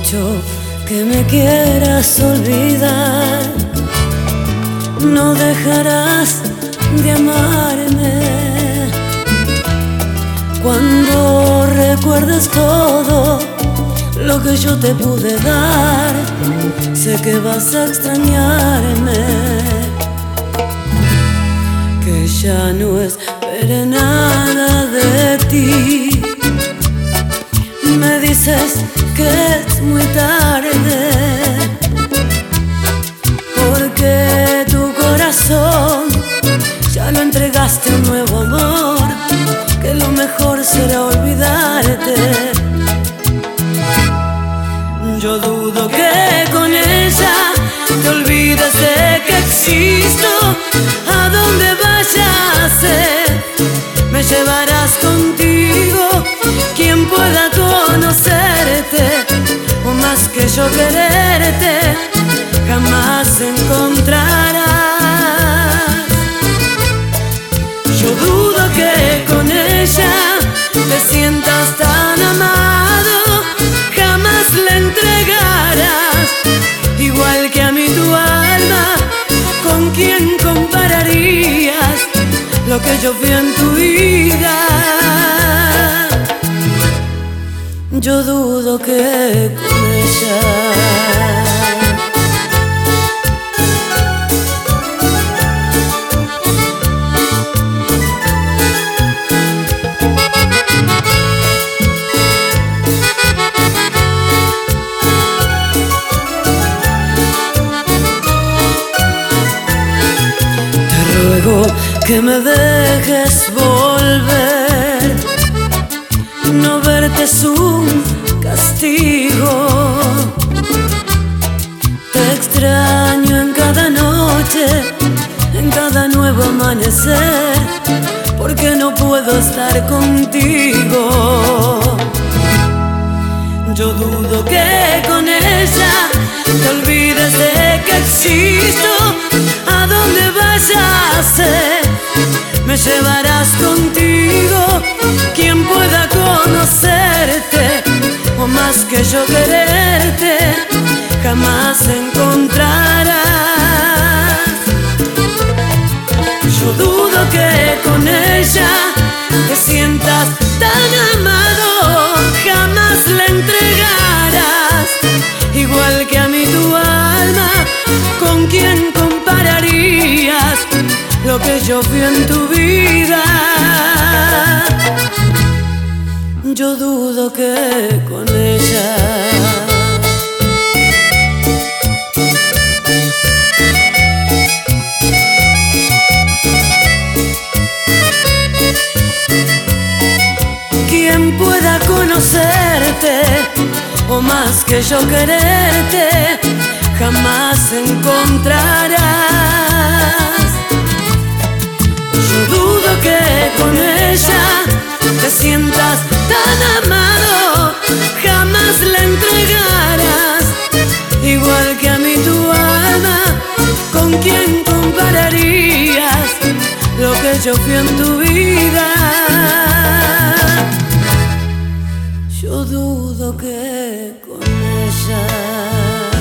mucho que me quieras olvidar, no dejarás de amarme. Cuando recuerdes todo lo que yo te pude dar, sé que vas a extrañarme, que ya no espere nada de ti. Me dices que es muy tarde, porque tu corazón ya lo entregaste a un nuevo amor, que lo mejor será olvidarte. Yo dudo que con ella te olvides de que existo. A donde vayas, me llevarás contigo. Quien pueda conocerte, o más que yo quererte, jamás encontrarás. Yo dudo que con ella te sientas tan amado, jamás le entregarás igual que a mí tu alma. ¿Con quién compararías lo que yo fui en tu vida? Yo dudo que con ella. Que me dejes volver, no verte es un castigo. Te extraño en cada noche, en cada nuevo amanecer, porque no puedo estar contigo. Yo dudo que con ella te olvides de que existo. A donde vayas, me llevarás contigo. Quien pueda conocerte, o más que yo quererte, jamás encontrarás. Yo dudo que con ella te sientas tan amado, jamás le entregarás igual que a mí tu alma. ¿Con quién compararías lo que yo fui en tu vida? Yo dudo que con ella. Quien pueda conocerte, o más que yo quererte, jamás encontrarás. Yo dudo que con ella te sientas tan amado, jamás le entregarás igual que a mí tu alma. ¿Con quién compararías lo que yo fui en tu vida? Yo dudo que con ella.